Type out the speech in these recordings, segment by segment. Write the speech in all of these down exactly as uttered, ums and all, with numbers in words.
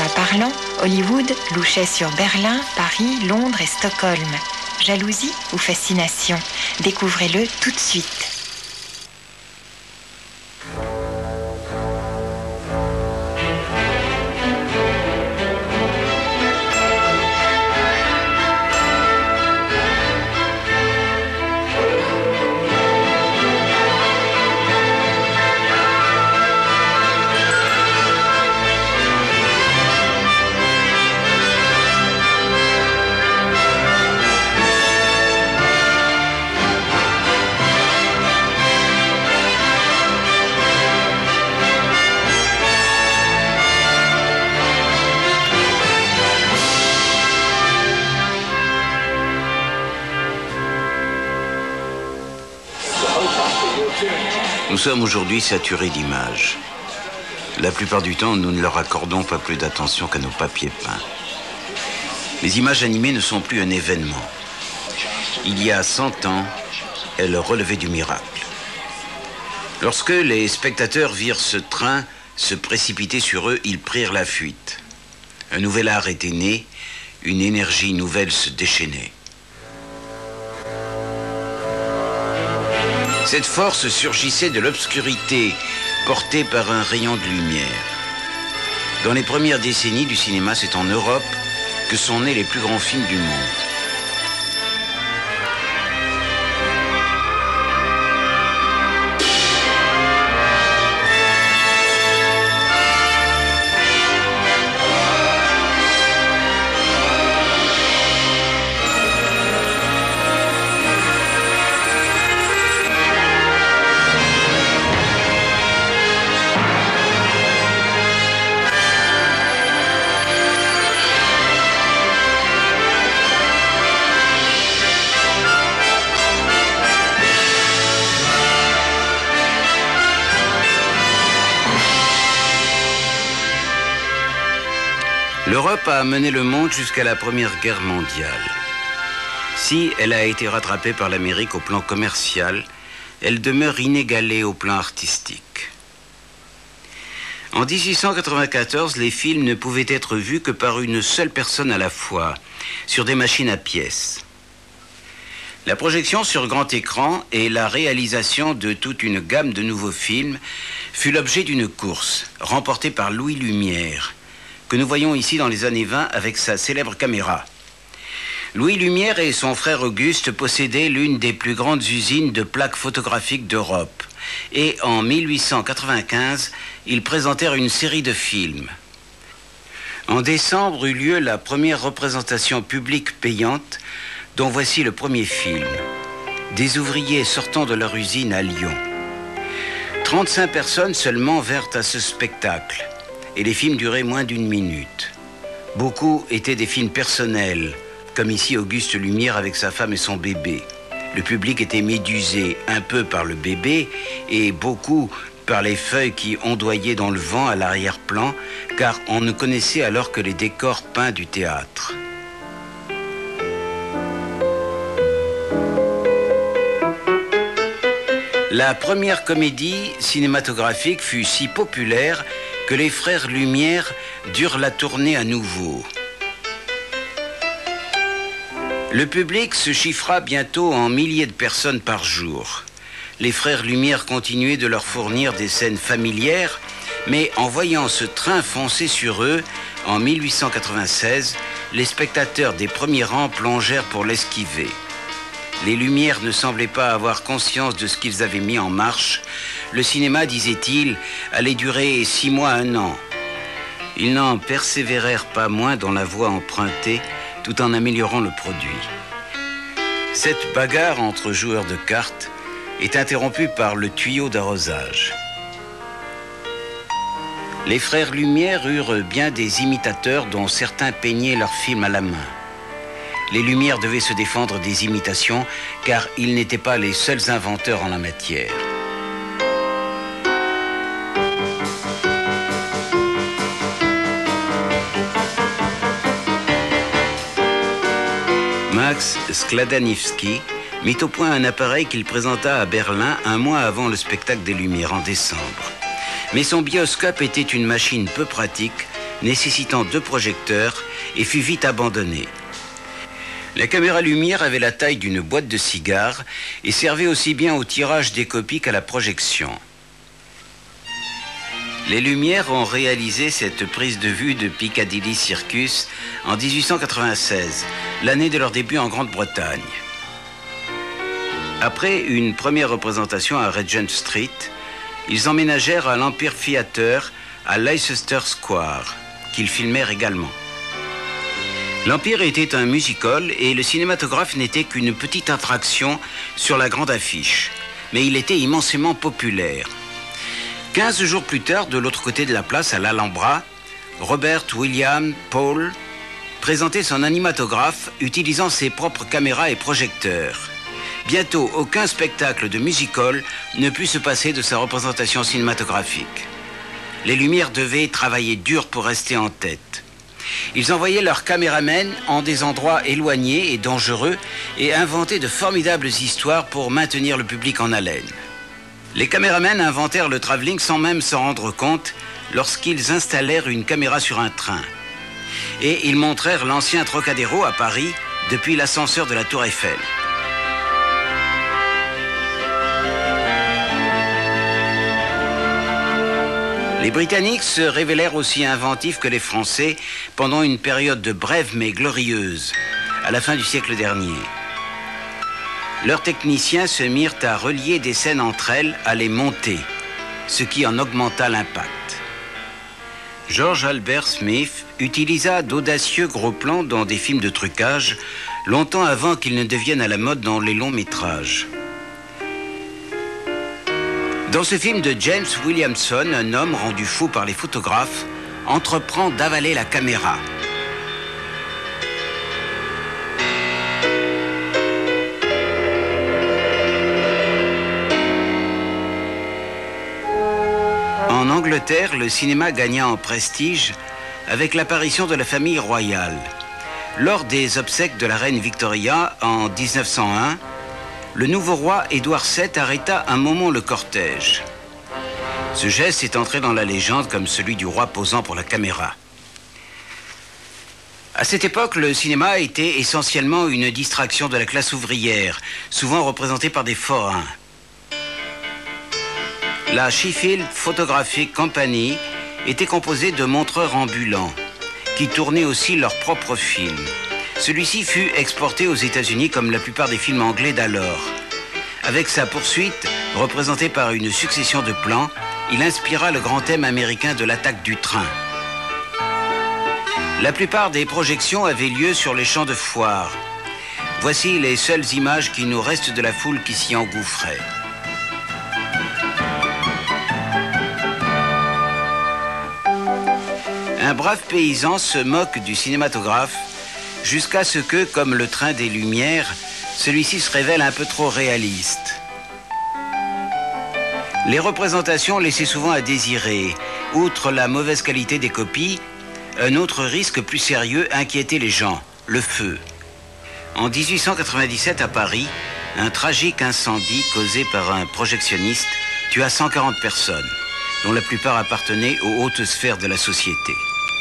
parlant, Hollywood louchait sur Berlin, Paris, Londres et Stockholm. Jalousie ou fascination? Découvrez-le tout de suite. Nous sommes aujourd'hui saturés d'images. La plupart du temps, nous ne leur accordons pas plus d'attention qu'à nos papiers peints. Les images animées ne sont plus un événement. Il y a cent ans, elles relevaient du miracle. Lorsque les spectateurs virent ce train se précipiter sur eux, ils prirent la fuite. Un nouvel art était né, une énergie nouvelle se déchaînait. Cette force surgissait de l'obscurité, portée par un rayon de lumière. Dans les premières décennies du cinéma, c'est en Europe que sont nés les plus grands films du monde. L'Europe a mené le monde jusqu'à la Première Guerre mondiale. Si elle a été rattrapée par l'Amérique au plan commercial, elle demeure inégalée au plan artistique. En dix-huit cent quatre-vingt-quatorze, les films ne pouvaient être vus que par une seule personne à la fois, sur des machines à pièces. La projection sur grand écran et la réalisation de toute une gamme de nouveaux films fut l'objet d'une course, remportée par Louis Lumière, que nous voyons ici dans les années vingt avec sa célèbre caméra. Louis Lumière et son frère Auguste possédaient l'une des plus grandes usines de plaques photographiques d'Europe. Et en mille huit cent quatre-vingt-quinze, ils présentèrent une série de films. En décembre eut lieu la première représentation publique payante, dont voici le premier film. Des ouvriers sortant de leur usine à Lyon. trente-cinq personnes seulement vinrent à ce spectacle. Et les films duraient moins d'une minute. Beaucoup étaient des films personnels, comme ici Auguste Lumière avec sa femme et son bébé. Le public était médusé un peu par le bébé et beaucoup par les feuilles qui ondoyaient dans le vent à l'arrière-plan, car on ne connaissait alors que les décors peints du théâtre. La première comédie cinématographique fut si populaire que les frères Lumière durent la tourner à nouveau. Le public se chiffra bientôt en milliers de personnes par jour. Les frères Lumière continuaient de leur fournir des scènes familières, mais en voyant ce train foncer sur eux, en mille huit cent quatre-vingt-seize, les spectateurs des premiers rangs plongèrent pour l'esquiver. Les Lumières ne semblaient pas avoir conscience de ce qu'ils avaient mis en marche. Le cinéma, disait-il, allait durer six mois, un an. Ils n'en persévérèrent pas moins dans la voie empruntée, tout en améliorant le produit. Cette bagarre entre joueurs de cartes est interrompue par le tuyau d'arrosage. Les frères Lumière eurent bien des imitateurs dont certains peignaient leurs films à la main. Les Lumière devaient se défendre des imitations, car ils n'étaient pas les seuls inventeurs en la matière. Max Skladanivsky mit au point un appareil qu'il présenta à Berlin un mois avant le spectacle des Lumières, en décembre. Mais son bioscope était une machine peu pratique nécessitant deux projecteurs, et fut vite abandonnée. La caméra lumière avait la taille d'une boîte de cigares et servait aussi bien au tirage des copies qu'à la projection. Les Lumières ont réalisé cette prise de vue de Piccadilly Circus en dix-huit cent quatre-vingt-seize, l'année de leur début en Grande-Bretagne. Après une première représentation à Regent Street, ils emménagèrent à l'Empire Theatre à Leicester Square, qu'ils filmèrent également. L'Empire était un music-hall et le cinématographe n'était qu'une petite attraction sur la grande affiche, mais il était immensément populaire. Quinze jours plus tard, de l'autre côté de la place, à l'Alhambra, Robert William Paul présentait son animatographe utilisant ses propres caméras et projecteurs. Bientôt, aucun spectacle de music-hall ne put se passer de sa représentation cinématographique. Les Lumières devaient travailler dur pour rester en tête. Ils envoyaient leurs caméramens en des endroits éloignés et dangereux et inventaient de formidables histoires pour maintenir le public en haleine. Les caméramens inventèrent le travelling sans même s'en rendre compte lorsqu'ils installèrent une caméra sur un train. Et ils montrèrent l'ancien Trocadéro à Paris depuis l'ascenseur de la Tour Eiffel. Les Britanniques se révélèrent aussi inventifs que les Français pendant une période de brève mais glorieuse, à la fin du siècle dernier. Leurs techniciens se mirent à relier des scènes entre elles, à les monter, ce qui en augmenta l'impact. George Albert Smith utilisa d'audacieux gros plans dans des films de trucage, longtemps avant qu'ils ne deviennent à la mode dans les longs métrages. Dans ce film de James Williamson, un homme rendu fou par les photographes entreprend d'avaler la caméra. En Angleterre, le cinéma gagna en prestige avec l'apparition de la famille royale. Lors des obsèques de la reine Victoria en mille neuf cent un, le nouveau roi Édouard sept arrêta un moment le cortège. Ce geste est entré dans la légende comme celui du roi posant pour la caméra. À cette époque, le cinéma était essentiellement une distraction de la classe ouvrière, souvent représentée par des forains. La Sheffield Photographic Company était composée de montreurs ambulants, qui tournaient aussi leurs propres films. Celui-ci fut exporté aux États-Unis comme la plupart des films anglais d'alors. Avec sa poursuite, représentée par une succession de plans, il inspira le grand thème américain de l'attaque du train. La plupart des projections avaient lieu sur les champs de foire. Voici les seules images qui nous restent de la foule qui s'y engouffrait. Un brave paysan se moque du cinématographe jusqu'à ce que, comme le train des Lumières, celui-ci se révèle un peu trop réaliste. Les représentations laissaient souvent à désirer. Outre la mauvaise qualité des copies, un autre risque plus sérieux inquiétait les gens, le feu. En mille huit cent quatre-vingt-dix-sept à Paris, un tragique incendie causé par un projectionniste tua cent quarante personnes, dont la plupart appartenaient aux hautes sphères de la société.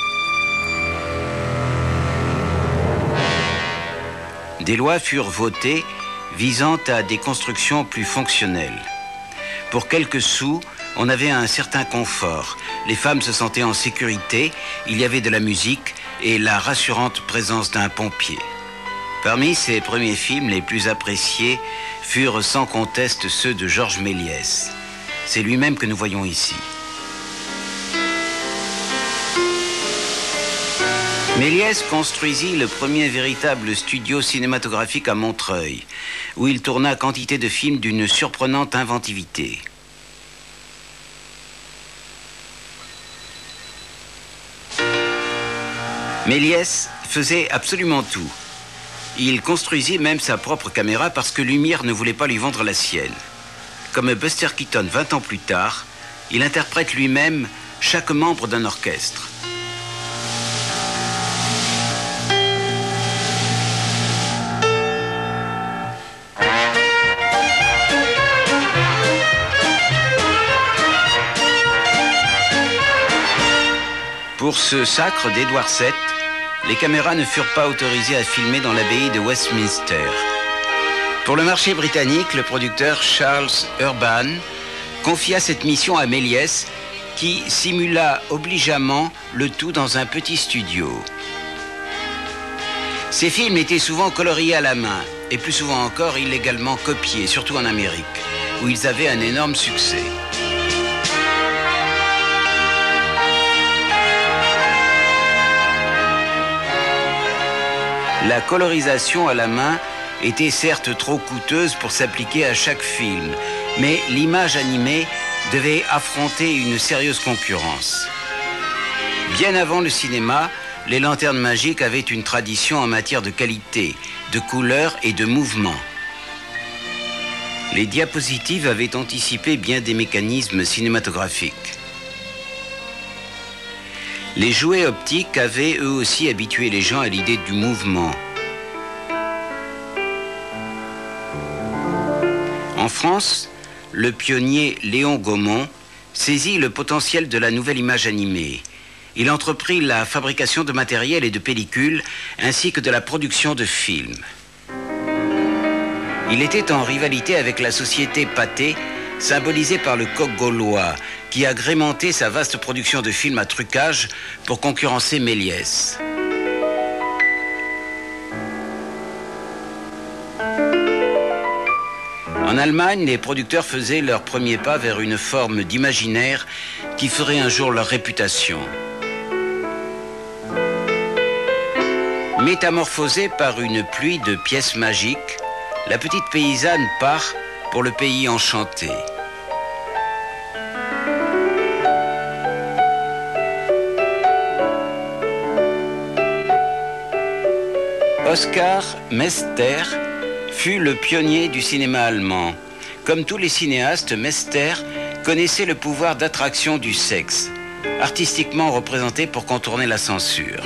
Des lois furent votées visant à des constructions plus fonctionnelles. Pour quelques sous, on avait un certain confort. Les femmes se sentaient en sécurité, il y avait de la musique et la rassurante présence d'un pompier. Parmi ces premiers films, les plus appréciés furent sans conteste ceux de Georges Méliès. C'est lui-même que nous voyons ici. Méliès construisit le premier véritable studio cinématographique à Montreuil, où il tourna quantité de films d'une surprenante inventivité. Méliès faisait absolument tout. Il construisit même sa propre caméra parce que Lumière ne voulait pas lui vendre la sienne. Comme Buster Keaton vingt ans plus tard, il interprète lui-même chaque membre d'un orchestre. Pour ce sacre d'Édouard sept, les caméras ne furent pas autorisées à filmer dans l'abbaye de Westminster. Pour le marché britannique, le producteur Charles Urban confia cette mission à Méliès, qui simula obligeamment le tout dans un petit studio. Ces films étaient souvent coloriés à la main, et plus souvent encore illégalement copiés, surtout en Amérique, où ils avaient un énorme succès. La colorisation à la main était certes trop coûteuse pour s'appliquer à chaque film, mais l'image animée devait affronter une sérieuse concurrence. Bien avant le cinéma, les lanternes magiques avaient une tradition en matière de qualité, de couleurs et de mouvement. Les diapositives avaient anticipé bien des mécanismes cinématographiques. Les jouets optiques avaient eux aussi habitué les gens à l'idée du mouvement. En France, le pionnier Léon Gaumont saisit le potentiel de la nouvelle image animée. Il entreprit la fabrication de matériel et de pellicules, ainsi que de la production de films. Il était en rivalité avec la société Pathé, symbolisée par le coq gaulois, qui agrémentait sa vaste production de films à trucage pour concurrencer Méliès. En Allemagne, les producteurs faisaient leur premier pas vers une forme d'imaginaire qui ferait un jour leur réputation. Métamorphosée par une pluie de pièces magiques, la petite paysanne part pour le pays enchanté. Oskar Mester fut le pionnier du cinéma allemand. Comme tous les cinéastes, Mester connaissait le pouvoir d'attraction du sexe, artistiquement représenté pour contourner la censure.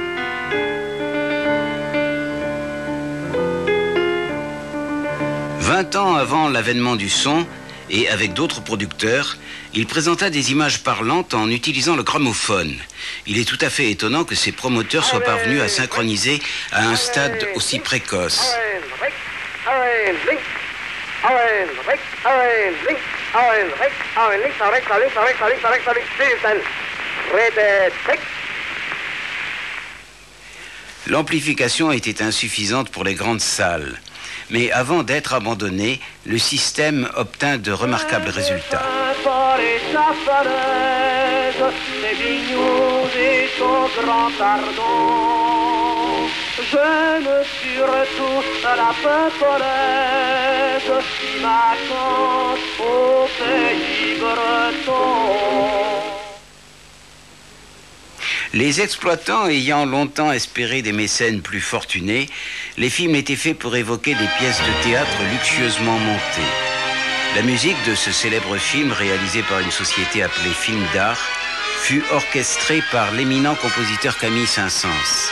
Vingt ans avant l'avènement du son, et avec d'autres producteurs, il présenta des images parlantes en utilisant le gramophone. Il est tout à fait étonnant que ces promoteurs soient parvenus à synchroniser à un stade aussi précoce. L'amplification était insuffisante pour les grandes salles. Mais avant d'être abandonné, le système obtint de remarquables résultats. Les exploitants ayant longtemps espéré des mécènes plus fortunés, les films étaient faits pour évoquer des pièces de théâtre luxueusement montées. La musique de ce célèbre film, réalisé par une société appelée Film d'Art, fut orchestrée par l'éminent compositeur Camille Saint-Saëns.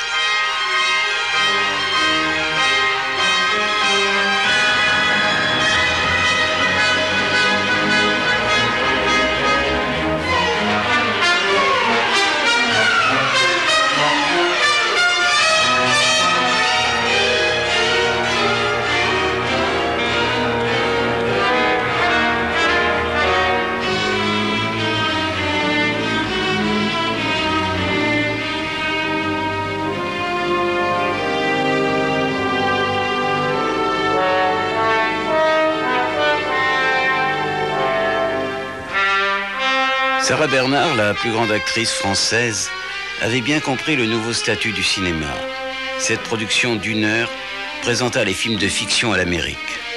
Sarah Bernard, la plus grande actrice française, avait bien compris le nouveau statut du cinéma. Cette production d'une heure présenta les films de fiction à l'Amérique.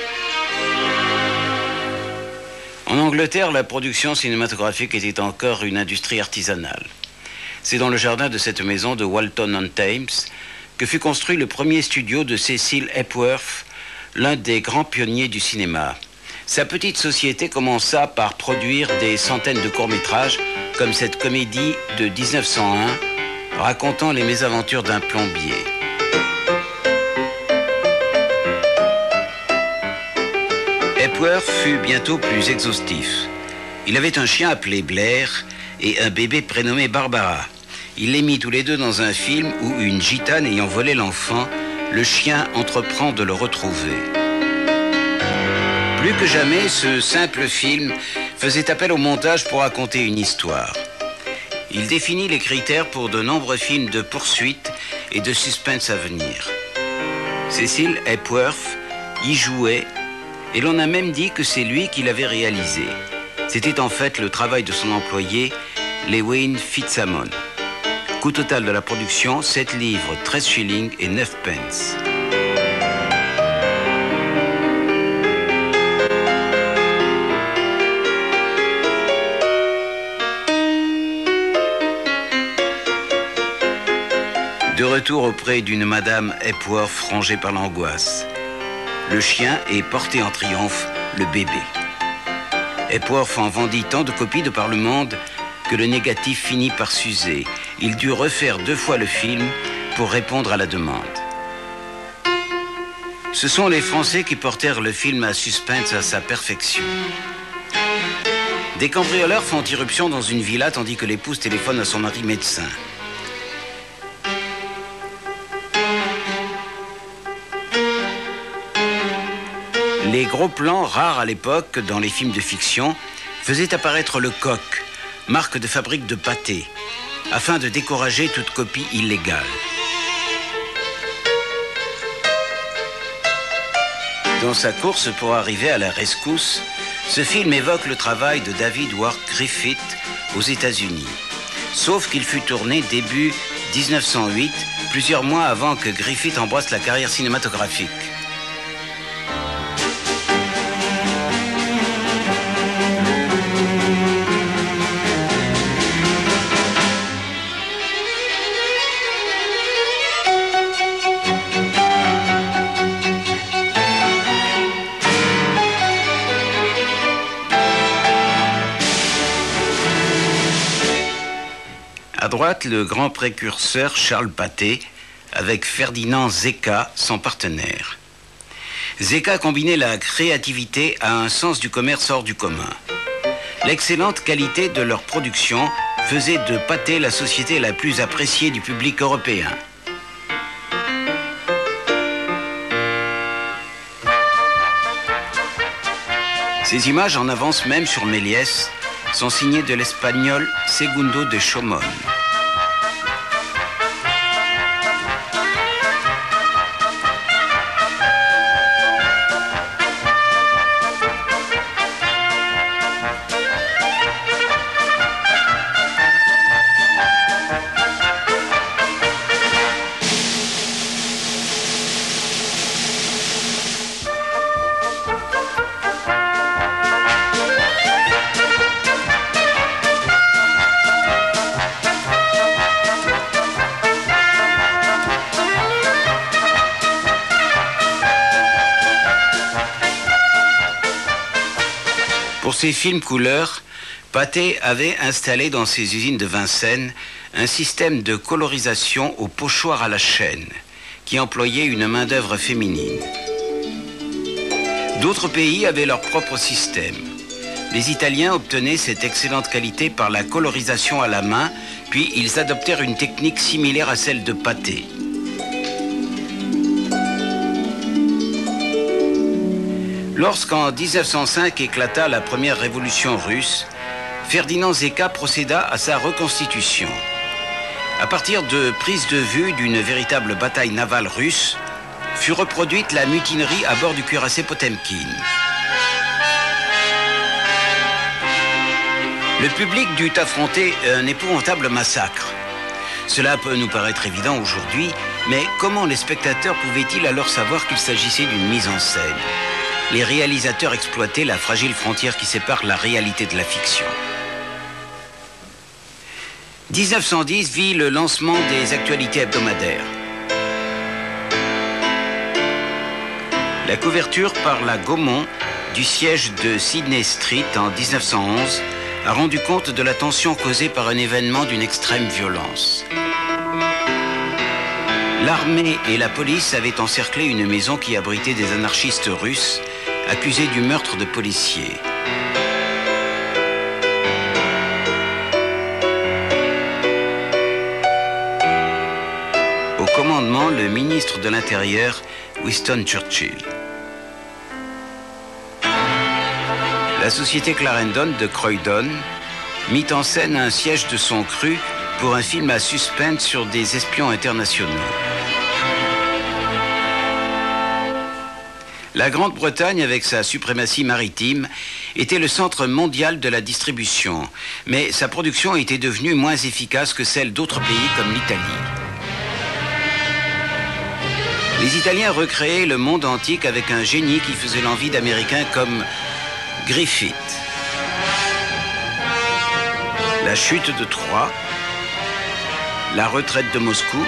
En Angleterre, la production cinématographique était encore une industrie artisanale. C'est dans le jardin de cette maison de Walton-on-Thames que fut construit le premier studio de Cecil Hepworth, l'un des grands pionniers du cinéma. Sa petite société commença par produire des centaines de courts-métrages, comme cette comédie de mille neuf cent un, racontant les mésaventures d'un plombier. Hepworth fut bientôt plus exhaustif. Il avait un chien appelé Blair et un bébé prénommé Barbara. il les mit tous les deux dans un film où une gitane ayant volé l'enfant, le chien entreprend de le retrouver. Plus que jamais, ce simple film faisait appel au montage pour raconter une histoire. Il définit les critères pour de nombreux films de poursuite et de suspense à venir. Cecil Hepworth y jouait et l'on a même dit que c'est lui qui l'avait réalisé. C'était en fait le travail de son employé, Lewin Fitzamon. Coût total de la production, sept livres, treize shillings et neuf pence. De retour auprès d'une madame Hepworth rongée par l'angoisse. Le chien est porté en triomphe, le bébé. Hepworth en vendit tant de copies de par le monde que le négatif finit par s'user. Il dut refaire deux fois le film pour répondre à la demande. Ce sont les Français qui portèrent le film à suspense à sa perfection. Des cambrioleurs font irruption dans une villa tandis que l'épouse téléphone à son mari médecin. Les gros plans, rares à l'époque dans les films de fiction, faisaient apparaître le coq, marque de fabrique de pâté, afin de décourager toute copie illégale. Dans sa course pour arriver à la rescousse, ce film évoque le travail de David Wark Griffith aux États-Unis. Sauf qu'il fut tourné début mille neuf cent huit, plusieurs mois avant que Griffith embrasse la carrière cinématographique. À droite, le grand précurseur Charles Pathé, avec Ferdinand Zecca, son partenaire. Zecca combinait la créativité à un sens du commerce hors du commun. L'excellente qualité de leur production faisait de Pathé la société la plus appréciée du public européen. Ces images, en avance même sur Méliès, sont signées de l'espagnol Segundo de Chomón. Pour ses films couleurs, Pathé avait installé dans ses usines de Vincennes un système de colorisation au pochoir à la chaîne qui employait une main-d'œuvre féminine. D'autres pays avaient leur propre système. Les Italiens obtenaient cette excellente qualité par la colorisation à la main, puis ils adoptèrent une technique similaire à celle de Pathé. Lorsqu'en mille neuf cent cinq éclata la première révolution russe, Ferdinand Zecca procéda à sa reconstitution. À partir de prises de vue d'une véritable bataille navale russe, fut reproduite la mutinerie à bord du cuirassé Potemkin. Le public dut affronter un épouvantable massacre. Cela peut nous paraître évident aujourd'hui, mais comment les spectateurs pouvaient-ils alors savoir qu'il s'agissait d'une mise en scène ? Les réalisateurs exploitaient la fragile frontière qui sépare la réalité de la fiction. mille neuf cent dix vit le lancement des actualités hebdomadaires. La couverture par la Gaumont du siège de Sydney Street en mille neuf cent onze a rendu compte de la tension causée par un événement d'une extrême violence. L'armée et la police avaient encerclé une maison qui abritait des anarchistes russes accusés du meurtre de policiers. moment le ministre de l'Intérieur, Winston Churchill. La société Clarendon de Croydon mit en scène un siège de son cru pour un film à suspense sur des espions internationaux. La Grande-Bretagne, avec sa suprématie maritime, était le centre mondial de la distribution, mais sa production était devenue moins efficace que celle d'autres pays comme l'Italie. Les Italiens recréaient le monde antique avec un génie qui faisait l'envie d'Américains comme Griffith. La chute de Troie, la retraite de Moscou,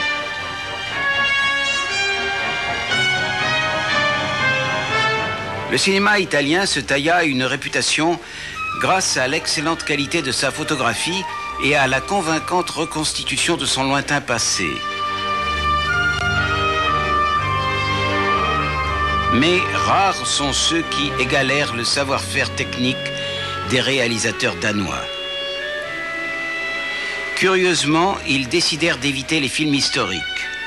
le cinéma italien se tailla une réputation grâce à l'excellente qualité de sa photographie et à la convaincante reconstitution de son lointain passé. Mais rares sont ceux qui égalèrent le savoir-faire technique des réalisateurs danois. Curieusement, ils décidèrent d'éviter les films historiques.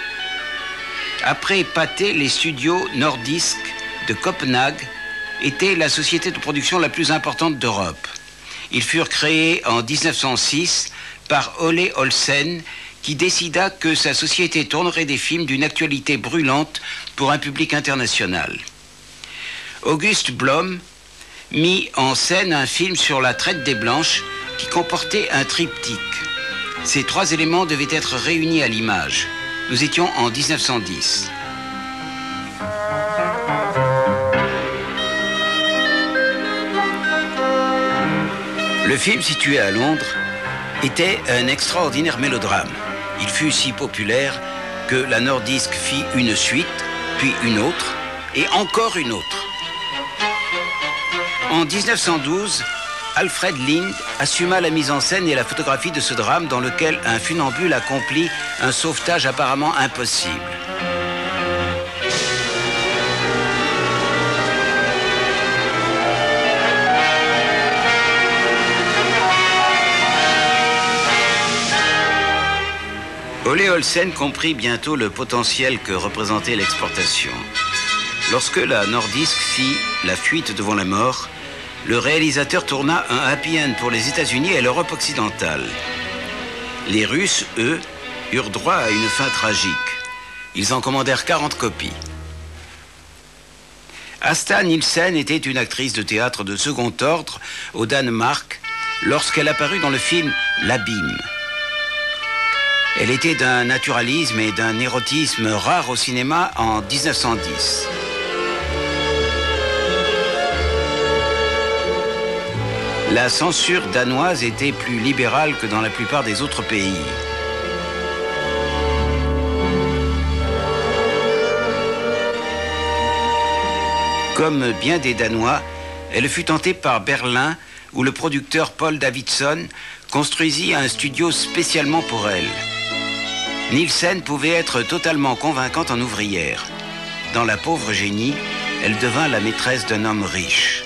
Après Pathé, les studios Nordisk de Copenhague étaient la société de production la plus importante d'Europe. Ils furent créés en mille neuf cent six par Ole Olsen, qui décida que sa société tournerait des films d'une actualité brûlante pour un public international. August Blom mit en scène un film sur la traite des Blanches qui comportait un triptyque. Ces trois éléments devaient être réunis à l'image. Nous étions en mille neuf cent dix. Le film, situé à Londres, était un extraordinaire mélodrame. Il fut si populaire que la Nordisk fit une suite, puis une autre, et encore une autre. En mille neuf cent douze, Alfred Lind assuma la mise en scène et la photographie de ce drame dans lequel un funambule accomplit un sauvetage apparemment impossible. Ole Olsen comprit bientôt le potentiel que représentait l'exportation. Lorsque la Nordisk fit La fuite devant la mort, le réalisateur tourna un happy end pour les États-Unis et l'Europe occidentale. Les Russes, eux, eurent droit à une fin tragique. Ils en commandèrent quarante copies. Asta Nielsen était une actrice de théâtre de second ordre au Danemark lorsqu'elle apparut dans le film L'Abîme. Elle était d'un naturalisme et d'un érotisme rares au cinéma en mille neuf cent dix. La censure danoise était plus libérale que dans la plupart des autres pays. Comme bien des Danois, elle fut tentée par Berlin, où le producteur Paul Davidson construisit un studio spécialement pour elle. Nielsen pouvait être totalement convaincante en ouvrière. Dans La pauvre génie, elle devint la maîtresse d'un homme riche.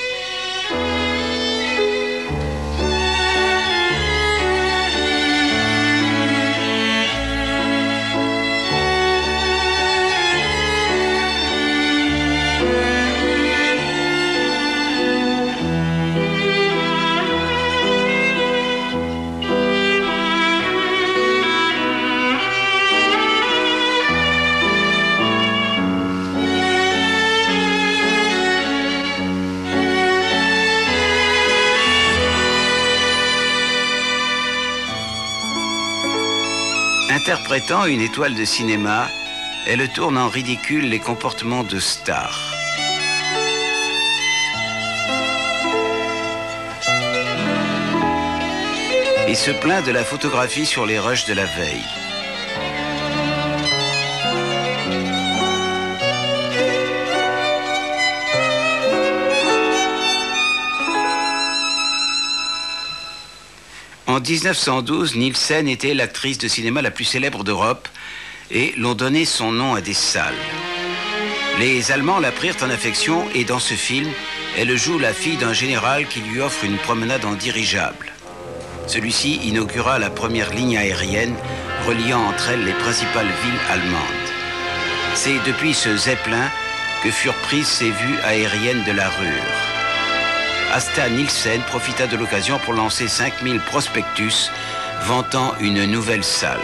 Interprétant une étoile de cinéma, elle tourne en ridicule les comportements de stars. Et se plaint de la photographie sur les rushs de la veille. En mille neuf cent douze, Nielsen était l'actrice de cinéma la plus célèbre d'Europe et l'on donnait son nom à des salles. Les Allemands la prirent en affection et dans ce film, elle joue la fille d'un général qui lui offre une promenade en dirigeable. Celui-ci inaugura la première ligne aérienne reliant entre elles les principales villes allemandes. C'est depuis ce Zeppelin que furent prises ces vues aériennes de la Ruhr. Asta Nielsen profita de l'occasion pour lancer cinq mille prospectus vantant une nouvelle salle.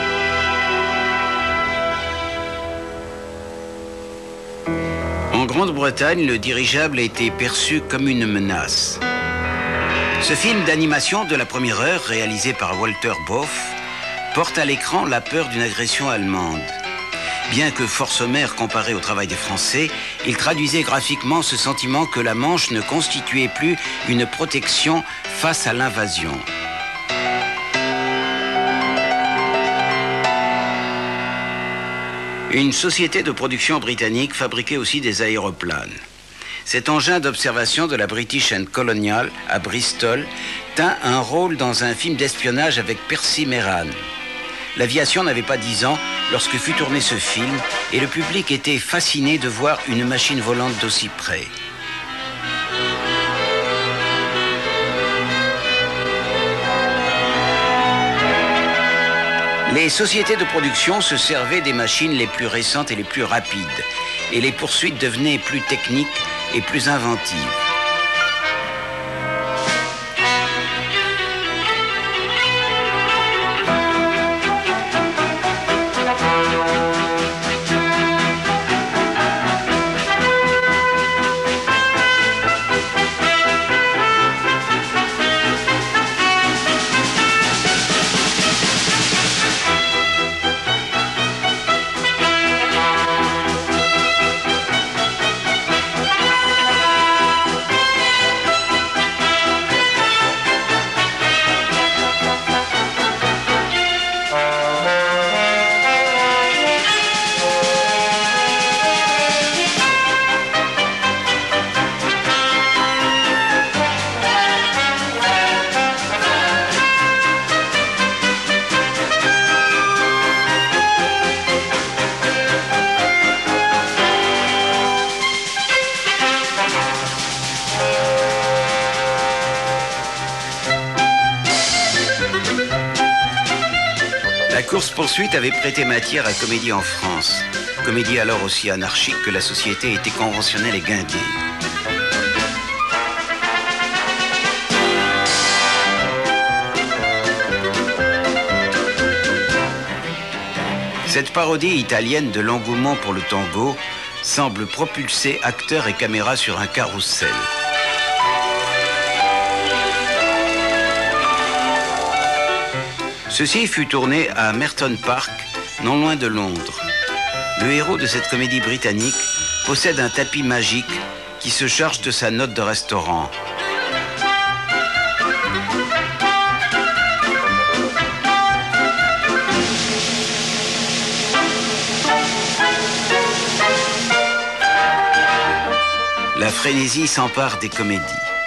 En Grande-Bretagne, le dirigeable a été perçu comme une menace. Ce film d'animation de la première heure, réalisé par Walter Boff, porte à l'écran la peur d'une agression allemande. Bien que fort sommaire comparé au travail des Français, il traduisait graphiquement ce sentiment que la Manche ne constituait plus une protection face à l'invasion. Une société de production britannique fabriquait aussi des aéroplanes. Cet engin d'observation de la British and Colonial à Bristol tint un rôle dans un film d'espionnage avec Percy Meran. L'aviation n'avait pas dix ans lorsque fut tourné ce film et le public était fasciné de voir une machine volante d'aussi près. Les sociétés de production se servaient des machines les plus récentes et les plus rapides, et les poursuites devenaient plus techniques et plus inventives. La course-poursuite avait prêté matière à comédie en France. Comédie alors aussi anarchique que la société était conventionnelle et guindée. Cette parodie italienne de l'engouement pour le tango semble propulser acteurs et caméras sur un carrousel. Ceci fut tourné à Merton Park, non loin de Londres. Le héros de cette comédie britannique possède un tapis magique qui se charge de sa note de restaurant. La frénésie s'empare des comédies.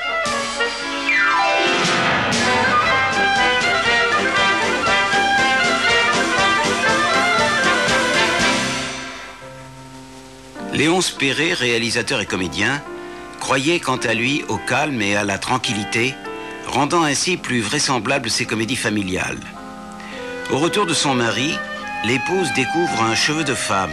Léonce Perret, réalisateur et comédien, croyait quant à lui au calme et à la tranquillité, rendant ainsi plus vraisemblables ses comédies familiales. Au retour de son mari, l'épouse découvre un cheveu de femme.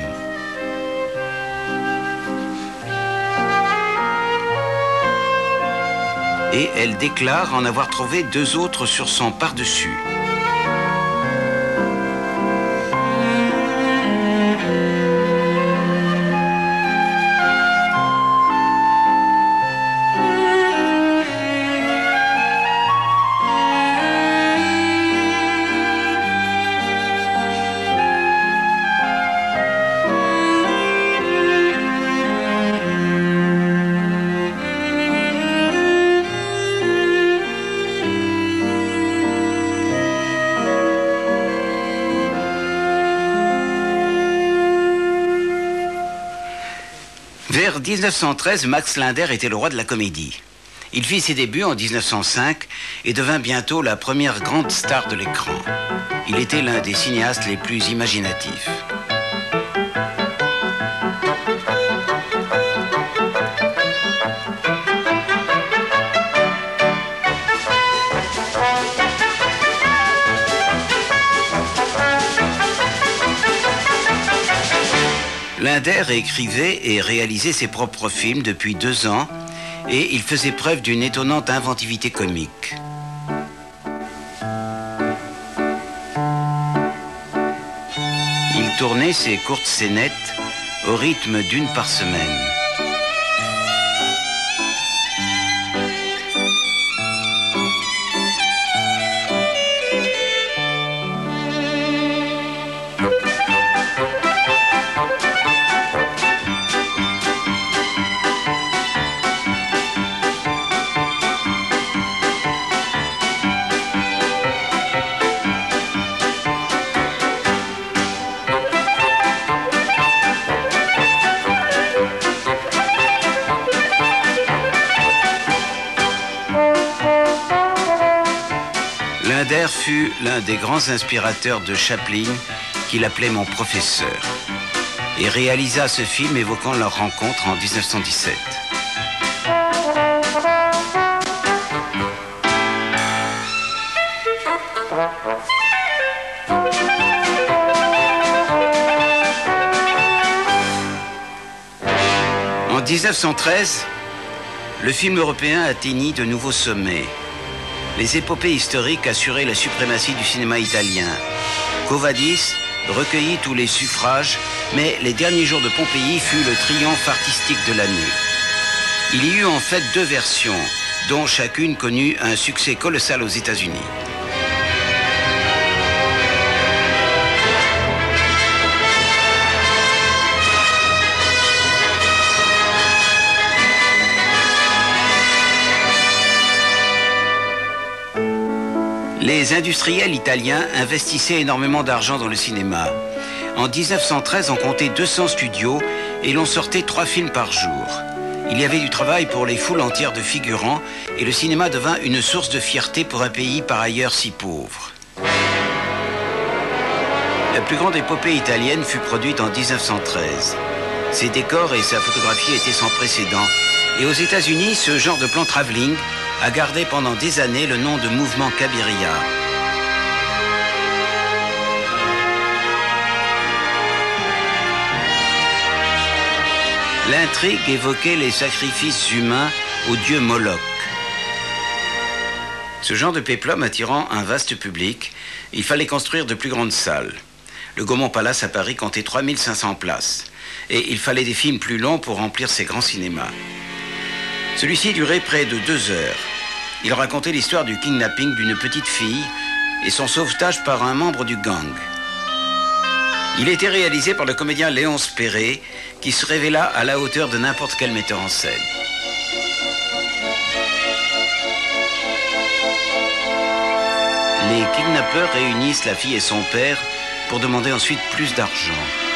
Et elle déclare en avoir trouvé deux autres sur son par-dessus. Vers mille neuf cent treize, Max Linder était le roi de la comédie. Il fit ses débuts en mille neuf cent cinq et devint bientôt la première grande star de l'écran. Il était l'un des cinéastes les plus imaginatifs. Linder écrivait et réalisait ses propres films depuis deux ans et il faisait preuve d'une étonnante inventivité comique. Il tournait ses courtes scénettes au rythme d'une par semaine. Linder fut l'un des grands inspirateurs de Chaplin, qu'il appelait mon professeur, et réalisa ce film évoquant leur rencontre en mille neuf cent dix-sept. En mille neuf cent treize, le film européen atteignit de nouveaux sommets. Les épopées historiques assuraient la suprématie du cinéma italien. Quo Vadis recueillit tous les suffrages, mais Les Derniers Jours de Pompéi fut le triomphe artistique de l'année. Il y eut en fait deux versions, dont chacune connut un succès colossal aux États-Unis. Les industriels italiens investissaient énormément d'argent dans le cinéma. En mille neuf cent treize, on comptait deux cents studios et l'on sortait trois films par jour. Il y avait du travail pour les foules entières de figurants et le cinéma devint une source de fierté pour un pays par ailleurs si pauvre. La plus grande épopée italienne fut produite en mille neuf cent treize. Ses décors et sa photographie étaient sans précédent. Et aux États-Unis, ce genre de plan travelling a gardé pendant des années le nom de mouvement Cabiria. L'intrigue évoquait les sacrifices humains au dieu Moloch. Ce genre de péplum attirant un vaste public, il fallait construire de plus grandes salles. Le Gaumont Palace à Paris comptait trois mille cinq cents places. Et il fallait des films plus longs pour remplir ces grands cinémas. Celui-ci durait près de deux heures. Il racontait l'histoire du kidnapping d'une petite fille et son sauvetage par un membre du gang. Il était réalisé par le comédien Léonce Perret, qui se révéla à la hauteur de n'importe quel metteur en scène. Les kidnappeurs réunissent la fille et son père pour demander ensuite plus d'argent.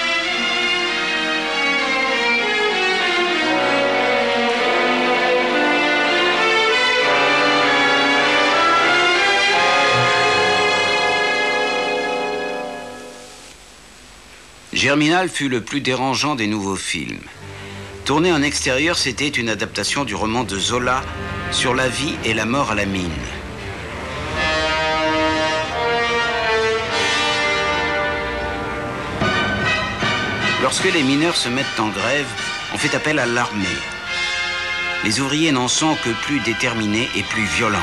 Germinal fut le plus dérangeant des nouveaux films. Tourné en extérieur, c'était une adaptation du roman de Zola sur la vie et la mort à la mine. Lorsque les mineurs se mettent en grève, on fait appel à l'armée. Les ouvriers n'en sont que plus déterminés et plus violents.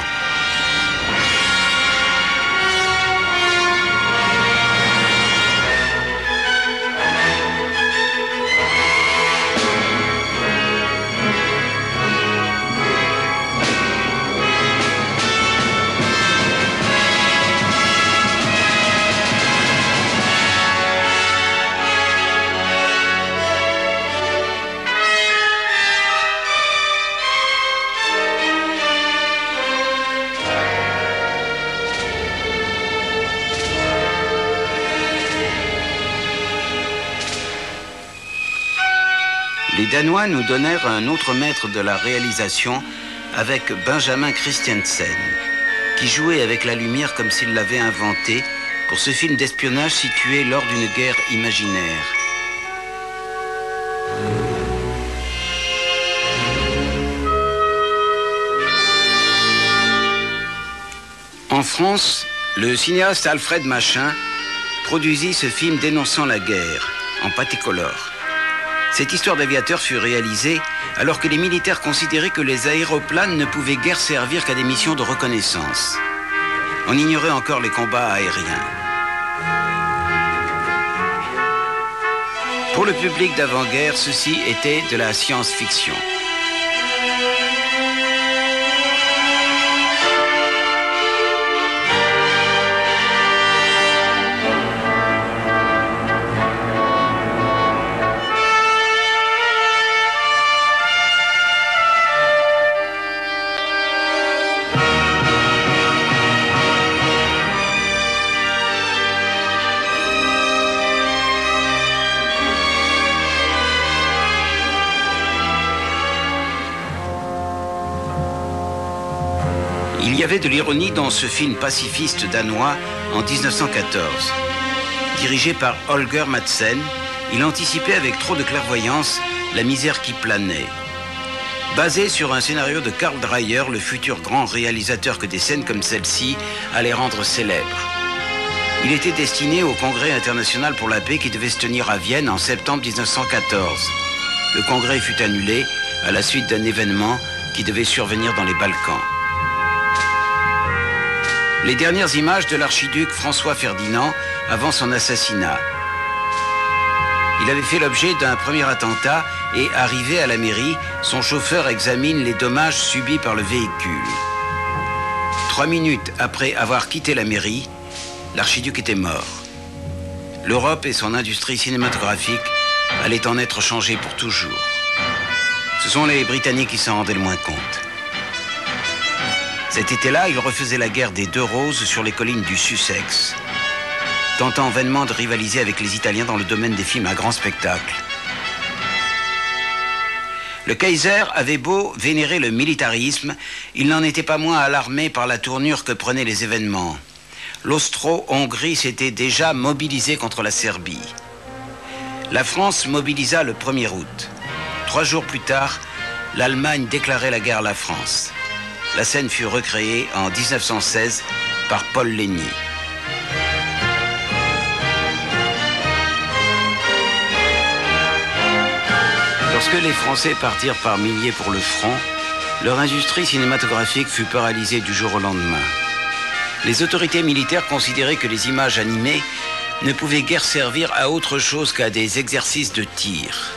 Les Danois nous donnèrent un autre maître de la réalisation avec Benjamin Christiansen, qui jouait avec la lumière comme s'il l'avait inventée pour ce film d'espionnage situé lors d'une guerre imaginaire. En France, le cinéaste Alfred Machin produisit ce film dénonçant la guerre en Pâté-Color. Cette histoire d'aviateur fut réalisée alors que les militaires considéraient que les aéroplanes ne pouvaient guère servir qu'à des missions de reconnaissance. On ignorait encore les combats aériens. Pour le public d'avant-guerre, ceci était de la science-fiction. Il y avait de l'ironie dans ce film pacifiste danois en mille neuf cent quatorze. Dirigé par Holger Madsen, il anticipait avec trop de clairvoyance la misère qui planait. Basé sur un scénario de Karl Dreyer, le futur grand réalisateur que des scènes comme celle-ci allaient rendre célèbre. Il était destiné au Congrès international pour la paix qui devait se tenir à Vienne en septembre mille neuf cent quatorze. Le congrès fut annulé à la suite d'un événement qui devait survenir dans les Balkans. Les dernières images de l'archiduc François Ferdinand avant son assassinat. Il avait fait l'objet d'un premier attentat et, arrivé à la mairie, son chauffeur examine les dommages subis par le véhicule. Trois minutes après avoir quitté la mairie, l'archiduc était mort. L'Europe et son industrie cinématographique allaient en être changées pour toujours. Ce sont les Britanniques qui s'en rendaient le moins compte. Cet été-là, il refaisait la guerre des deux roses sur les collines du Sussex, tentant vainement de rivaliser avec les Italiens dans le domaine des films à grand spectacle. Le Kaiser avait beau vénérer le militarisme, il n'en était pas moins alarmé par la tournure que prenaient les événements. L'Austro-Hongrie s'était déjà mobilisée contre la Serbie. La France mobilisa le premier août. Trois jours plus tard, l'Allemagne déclarait la guerre à la France. La scène fut recréée en mille neuf cent seize par Paul Lény. Lorsque les Français partirent par milliers pour le front, leur industrie cinématographique fut paralysée du jour au lendemain. Les autorités militaires considéraient que les images animées ne pouvaient guère servir à autre chose qu'à des exercices de tir.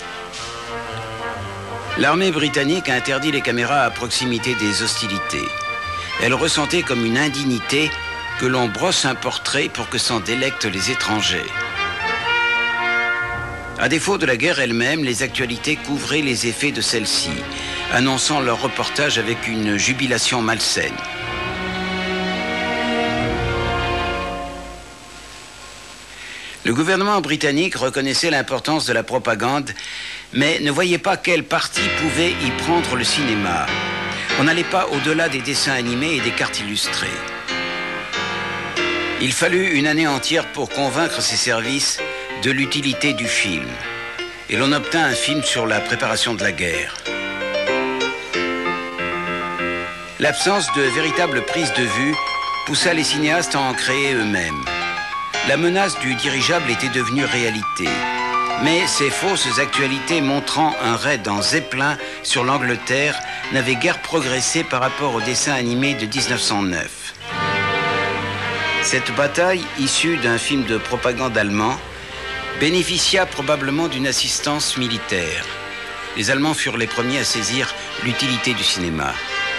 L'armée britannique a interdit les caméras à proximité des hostilités. Elle ressentait comme une indignité que l'on brosse un portrait pour que s'en délectent les étrangers. À défaut de la guerre elle-même, les actualités couvraient les effets de celle-ci, annonçant leur reportage avec une jubilation malsaine. Le gouvernement britannique reconnaissait l'importance de la propagande, mais ne voyait pas quel parti pouvait y prendre le cinéma. On n'allait pas au-delà des dessins animés et des cartes illustrées. Il fallut une année entière pour convaincre ses services de l'utilité du film. Et l'on obtint un film sur la préparation de la guerre. L'absence de véritable prise de vue poussa les cinéastes à en créer eux-mêmes. La menace du dirigeable était devenue réalité. Mais ces fausses actualités montrant un raid en Zeppelin sur l'Angleterre n'avaient guère progressé par rapport au dessin animé de mille neuf cent neuf. Cette bataille, issue d'un film de propagande allemand, bénéficia probablement d'une assistance militaire. Les Allemands furent les premiers à saisir l'utilité du cinéma.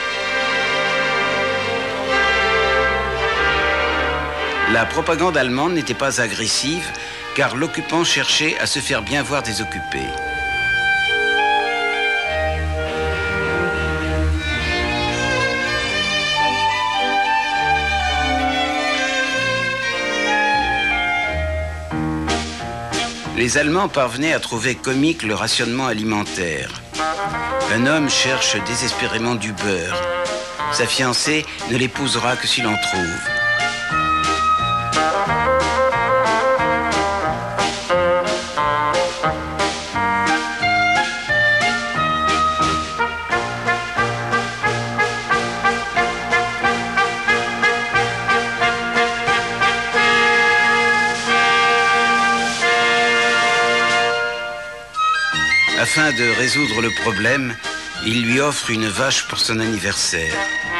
La propagande allemande n'était pas agressive, car l'occupant cherchait à se faire bien voir des occupés. Les Allemands parvenaient à trouver comique le rationnement alimentaire. Un homme cherche désespérément du beurre. Sa fiancée ne l'épousera que s'il en trouve. Afin de résoudre le problème, il lui offre une vache pour son anniversaire.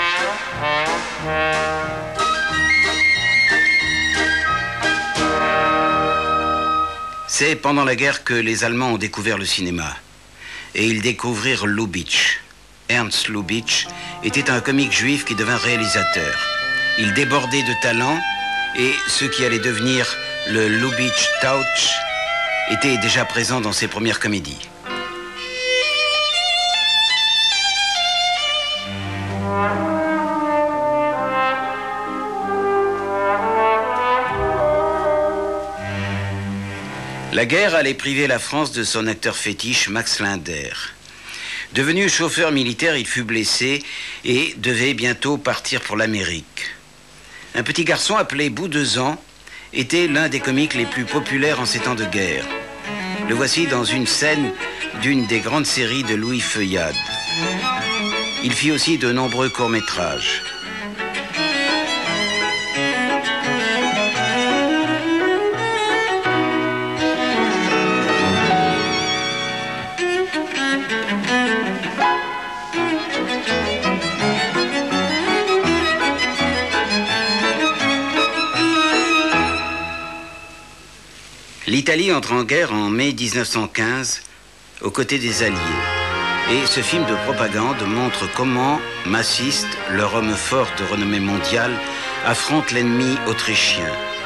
C'est pendant la guerre que les Allemands ont découvert le cinéma. Et ils découvrirent Lubitsch. Ernst Lubitsch était un comique juif qui devint réalisateur. Il débordait de talent et ce qui allait devenir le Lubitsch-Tausch était déjà présent dans ses premières comédies. La guerre allait priver la France de son acteur fétiche, Max Linder. Devenu chauffeur militaire, il fut blessé et devait bientôt partir pour l'Amérique. Un petit garçon appelé Boudezan était l'un des comiques les plus populaires en ces temps de guerre. Le voici dans une scène d'une des grandes séries de Louis Feuillade. Il fit aussi de nombreux courts-métrages. L'Italie entre en guerre en mai mille neuf cent quinze aux côtés des Alliés. Et ce film de propagande montre comment Massiste, leur homme fort de renommée mondiale, affronte l'ennemi autrichien.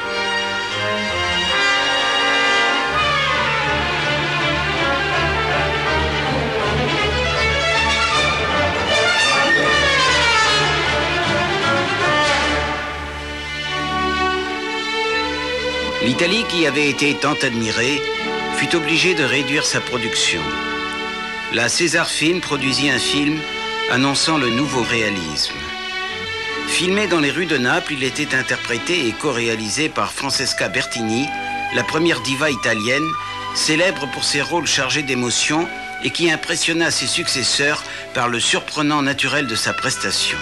L'Italie, qui avait été tant admirée, fut obligée de réduire sa production. La César Film produisit un film annonçant le nouveau réalisme. Filmé dans les rues de Naples, il était interprété et co-réalisé par Francesca Bertini, la première diva italienne, célèbre pour ses rôles chargés d'émotion et qui impressionna ses successeurs par le surprenant naturel de sa prestation.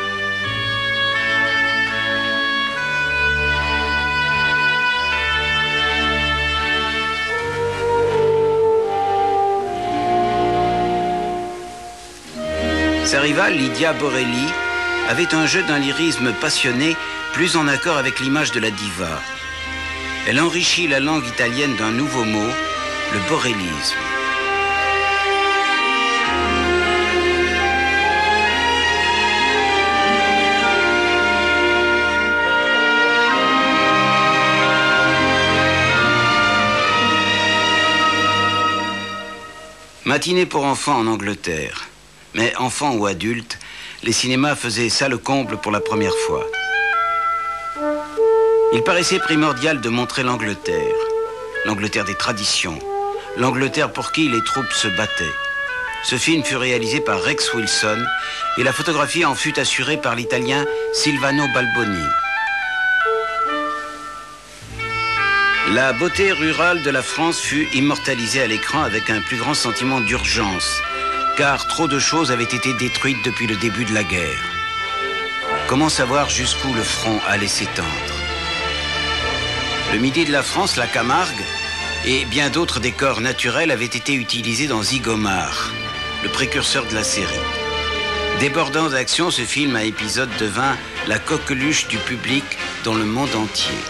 Sa rivale, Lydia Borelli, avait un jeu d'un lyrisme passionné, plus en accord avec l'image de la diva. Elle enrichit la langue italienne d'un nouveau mot, le borellisme. Matinée pour enfants en Angleterre. Mais enfants ou adultes, les cinémas faisaient ça le comble pour la première fois. Il paraissait primordial de montrer l'Angleterre, l'Angleterre des traditions, l'Angleterre pour qui les troupes se battaient. Ce film fut réalisé par Rex Wilson et la photographie en fut assurée par l'Italien Silvano Balboni. La beauté rurale de la France fut immortalisée à l'écran avec un plus grand sentiment d'urgence, car trop de choses avaient été détruites depuis le début de la guerre. Comment savoir jusqu'où le front allait s'étendre? Le midi de la France, la Camargue et bien d'autres décors naturels avaient été utilisés dans Zigomar, le précurseur de la série. Débordant d'action, ce film à épisodes devint la coqueluche du public dans le monde entier.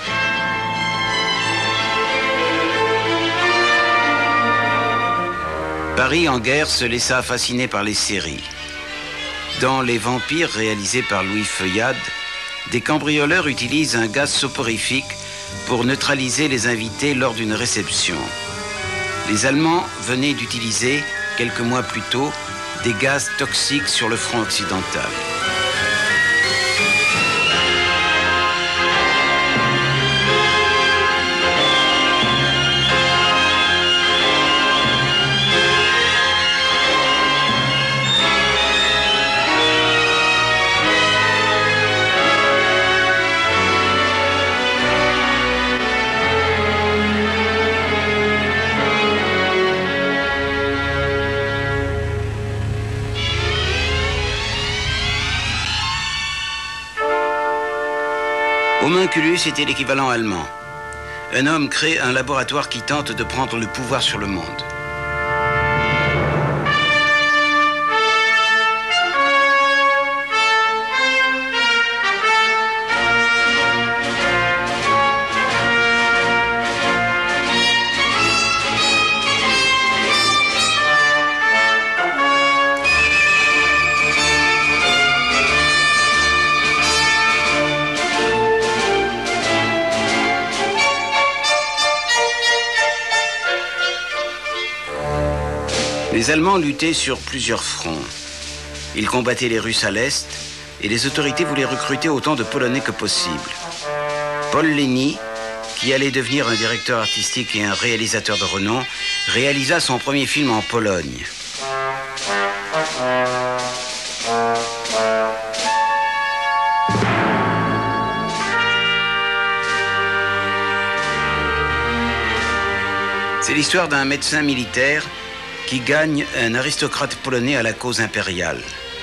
Paris en guerre se laissa fasciner par les séries. Dans Les Vampires, réalisé par Louis Feuillade, des cambrioleurs utilisent un gaz soporifique pour neutraliser les invités lors d'une réception. Les Allemands venaient d'utiliser, quelques mois plus tôt, des gaz toxiques sur le front occidental. Homunculus était l'équivalent allemand. Un homme crée un laboratoire qui tente de prendre le pouvoir sur le monde. Les Allemands luttaient sur plusieurs fronts. Ils combattaient les Russes à l'Est et les autorités voulaient recruter autant de Polonais que possible. Paul Leni, qui allait devenir un directeur artistique et un réalisateur de renom, réalisa son premier film en Pologne. C'est l'histoire d'un médecin militaire qui gagne un aristocrate polonais à la cause impériale.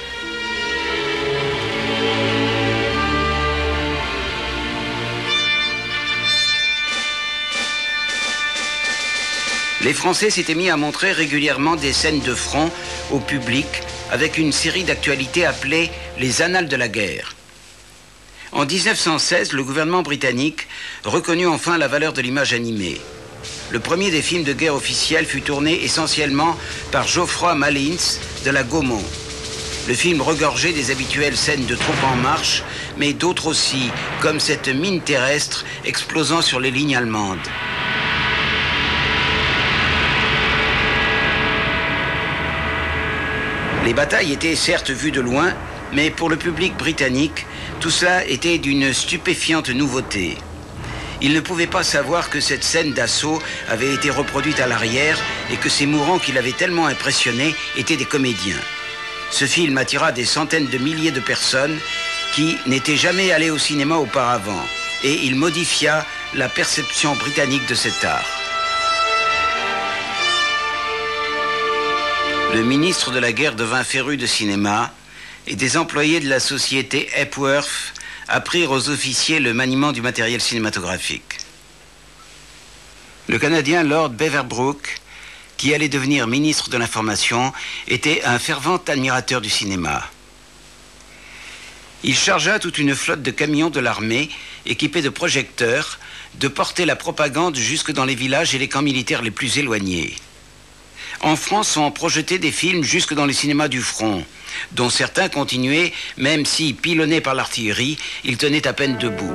Les Français s'étaient mis à montrer régulièrement des scènes de front au public avec une série d'actualités appelées les Annales de la guerre. En mille neuf cent seize, le gouvernement britannique reconnut enfin la valeur de l'image animée. Le premier des films de guerre officiels fut tourné essentiellement par Geoffroy Malins de la Gaumont. Le film regorgeait des habituelles scènes de troupes en marche, mais d'autres aussi, comme cette mine terrestre explosant sur les lignes allemandes. Les batailles étaient certes vues de loin, mais pour le public britannique, tout cela était d'une stupéfiante nouveauté. Il ne pouvait pas savoir que cette scène d'assaut avait été reproduite à l'arrière et que ces mourants qui l'avaient tellement impressionné étaient des comédiens. Ce film attira des centaines de milliers de personnes qui n'étaient jamais allées au cinéma auparavant et il modifia la perception britannique de cet art. Le ministre de la guerre devint féru de cinéma et des employés de la société Epworth apprirent aux officiers le maniement du matériel cinématographique. Le Canadien Lord Beaverbrook, qui allait devenir ministre de l'Information, était un fervent admirateur du cinéma. Il chargea toute une flotte de camions de l'armée, équipés de projecteurs, de porter la propagande jusque dans les villages et les camps militaires les plus éloignés. En France, on projetait des films jusque dans les cinémas du front, dont certains continuaient, même si, pilonnés par l'artillerie, ils tenaient à peine debout.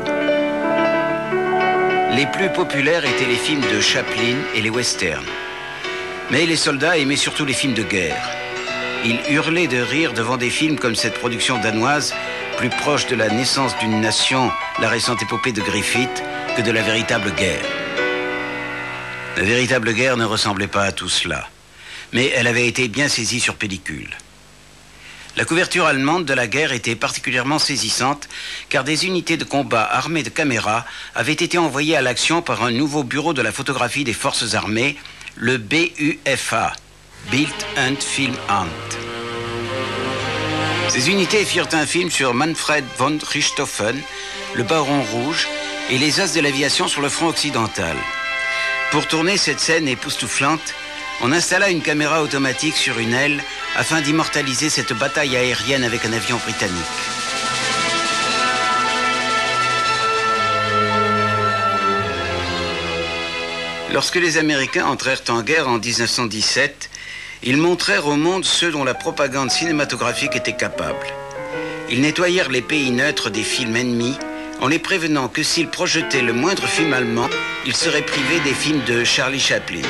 Les plus populaires étaient les films de Chaplin et les westerns. Mais les soldats aimaient surtout les films de guerre. Ils hurlaient de rire devant des films comme cette production danoise, plus proche de la naissance d'une nation, la récente épopée de Griffith, que de la véritable guerre. La véritable guerre ne ressemblait pas à tout cela, mais elle avait été bien saisie sur pellicule. La couverture allemande de la guerre était particulièrement saisissante car des unités de combat armées de caméras avaient été envoyées à l'action par un nouveau bureau de la photographie des forces armées, le B U F A, Bild und Filmamt. Ces unités firent un film sur Manfred von Richthofen, le Baron Rouge, et les as de l'aviation sur le front occidental. Pour tourner cette scène époustouflante, on installa une caméra automatique sur une aile afin d'immortaliser cette bataille aérienne avec un avion britannique. Lorsque les Américains entrèrent en guerre en mille neuf cent dix-sept, ils montrèrent au monde ce dont la propagande cinématographique était capable. Ils nettoyèrent les pays neutres des films ennemis en les prévenant que s'ils projetaient le moindre film allemand, ils seraient privés des films de Charlie Chaplin.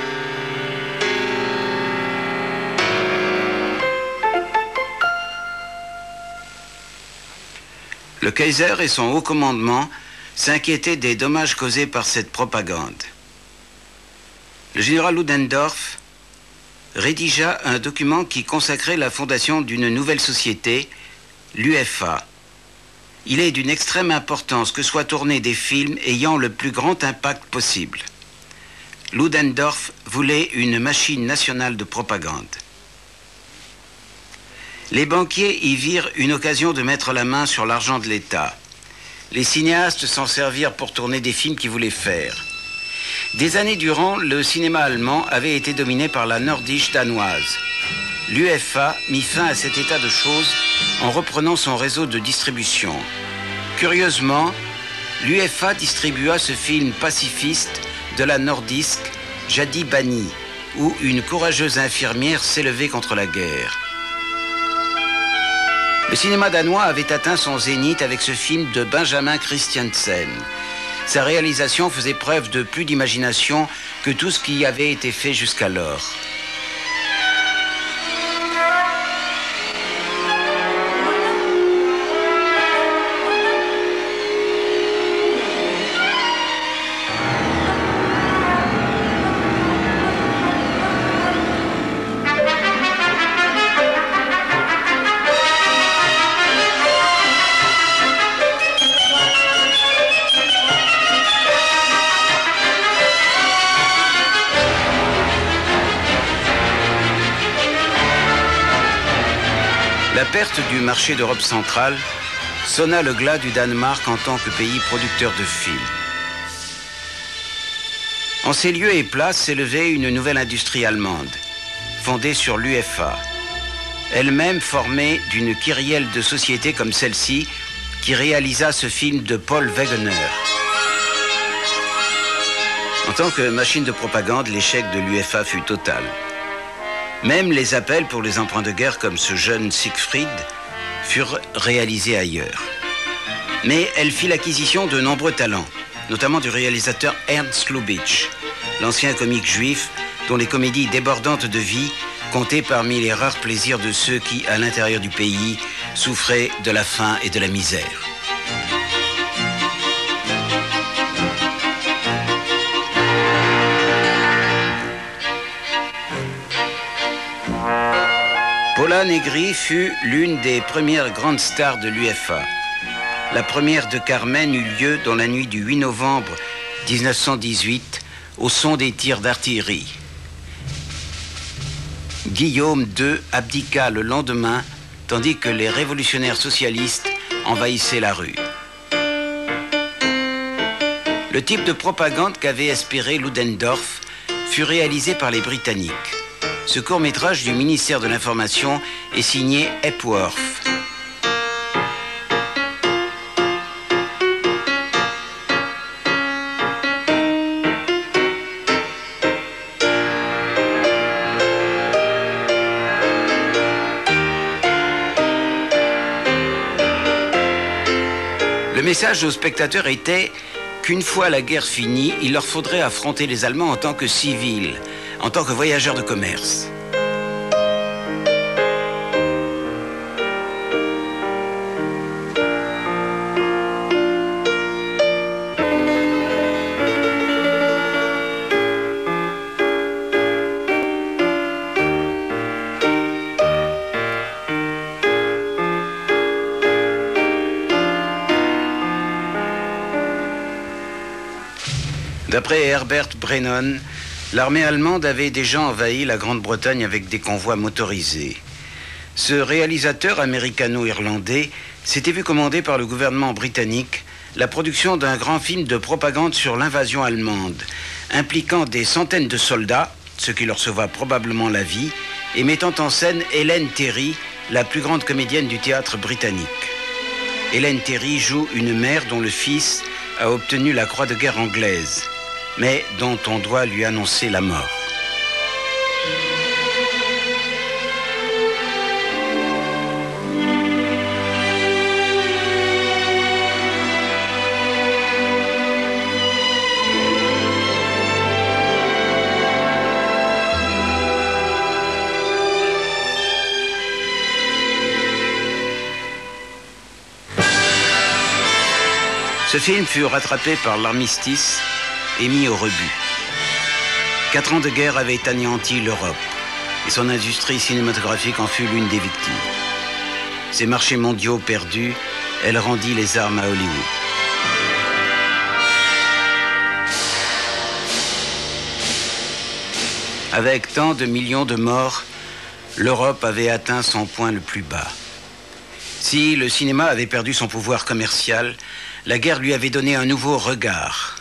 Le Kaiser et son haut commandement s'inquiétaient des dommages causés par cette propagande. Le général Ludendorff rédigea un document qui consacrait la fondation d'une nouvelle société, l'U F A. Il est d'une extrême importance que soient tournés des films ayant le plus grand impact possible. Ludendorff voulait une machine nationale de propagande. Les banquiers y virent une occasion de mettre la main sur l'argent de l'État. Les cinéastes s'en servirent pour tourner des films qu'ils voulaient faire. Des années durant, le cinéma allemand avait été dominé par la Nordisch danoise. L'U F A mit fin à cet état de choses en reprenant son réseau de distribution. Curieusement, l'U F A distribua ce film pacifiste de la Nordisk, jadis banni, où une courageuse infirmière s'élevait contre la guerre. Le cinéma danois avait atteint son zénith avec ce film de Benjamin Christiansen. Sa réalisation faisait preuve de plus d'imagination que tout ce qui avait été fait jusqu'alors. La perte du marché d'Europe centrale sonna le glas du Danemark en tant que pays producteur de films. En ces lieux et places s'élevait une nouvelle industrie allemande, fondée sur l'U F A, elle-même formée d'une kyrielle de sociétés comme celle-ci, qui réalisa ce film de Paul Wegener. En tant que machine de propagande, l'échec de l'U F A fut total. Même les appels pour les emprunts de guerre comme ce jeune Siegfried furent réalisés ailleurs. Mais elle fit l'acquisition de nombreux talents, notamment du réalisateur Ernst Lubitsch, l'ancien comique juif dont les comédies débordantes de vie comptaient parmi les rares plaisirs de ceux qui, à l'intérieur du pays, souffraient de la faim et de la misère. Paula Negri fut l'une des premières grandes stars de l'U F A. La première de Carmen eut lieu dans la nuit du huit novembre mille neuf cent dix-huit, au son des tirs d'artillerie. Guillaume deux abdiqua le lendemain, tandis que les révolutionnaires socialistes envahissaient la rue. Le type de propagande qu'avait espéré Ludendorff fut réalisé par les Britanniques. Ce court-métrage du ministère de l'Information est signé Epworth. Le message aux spectateurs était qu'une fois la guerre finie, il leur faudrait affronter les Allemands en tant que civils, en tant que voyageurs de commerce. D'après Herbert Brennan, l'armée allemande avait déjà envahi la Grande-Bretagne avec des convois motorisés. Ce réalisateur américano-irlandais s'était vu commander par le gouvernement britannique la production d'un grand film de propagande sur l'invasion allemande, impliquant des centaines de soldats, ce qui leur sauva probablement la vie, et mettant en scène Hélène Terry, la plus grande comédienne du théâtre britannique. Hélène Terry joue une mère dont le fils a obtenu la Croix de guerre anglaise, mais dont on doit lui annoncer la mort. Ce film fut rattrapé par l'armistice et mis au rebut. Quatre ans de guerre avaient anéanti l'Europe et son industrie cinématographique en fut l'une des victimes. Ses marchés mondiaux perdus, elle rendit les armes à Hollywood. Avec tant de millions de morts, l'Europe avait atteint son point le plus bas. Si le cinéma avait perdu son pouvoir commercial, la guerre lui avait donné un nouveau regard.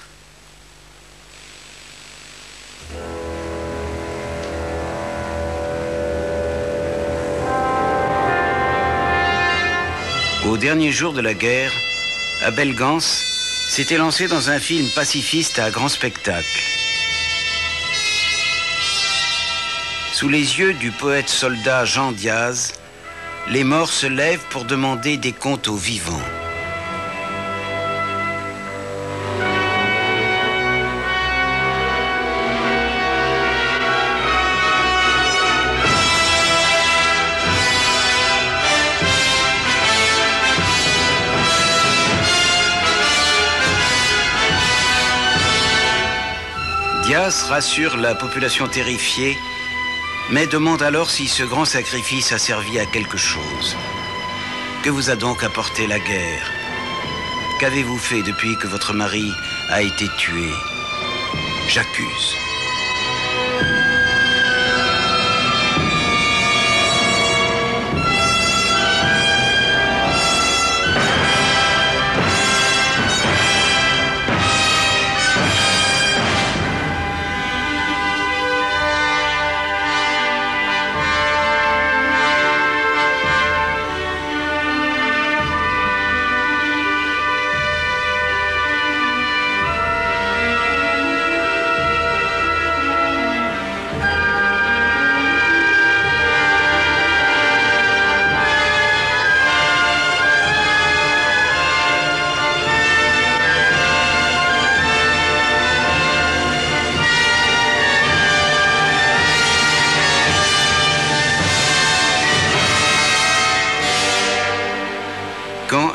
Au dernier jour de la guerre, Abel Gans s'était lancé dans un film pacifiste à grand spectacle. Sous les yeux du poète-soldat Jean Diaz, les morts se lèvent pour demander des comptes aux vivants. Diaz rassure la population terrifiée, mais demande alors si ce grand sacrifice a servi à quelque chose. Que vous a donc apporté la guerre? Qu'avez-vous fait depuis que votre mari a été tué? J'accuse.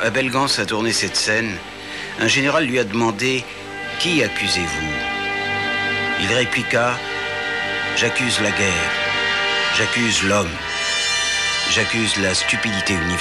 Abel Gance a tourné cette scène, un général lui a demandé « Qui accusez-vous » Il répliqua « J'accuse la guerre, j'accuse l'homme, j'accuse la stupidité universelle. »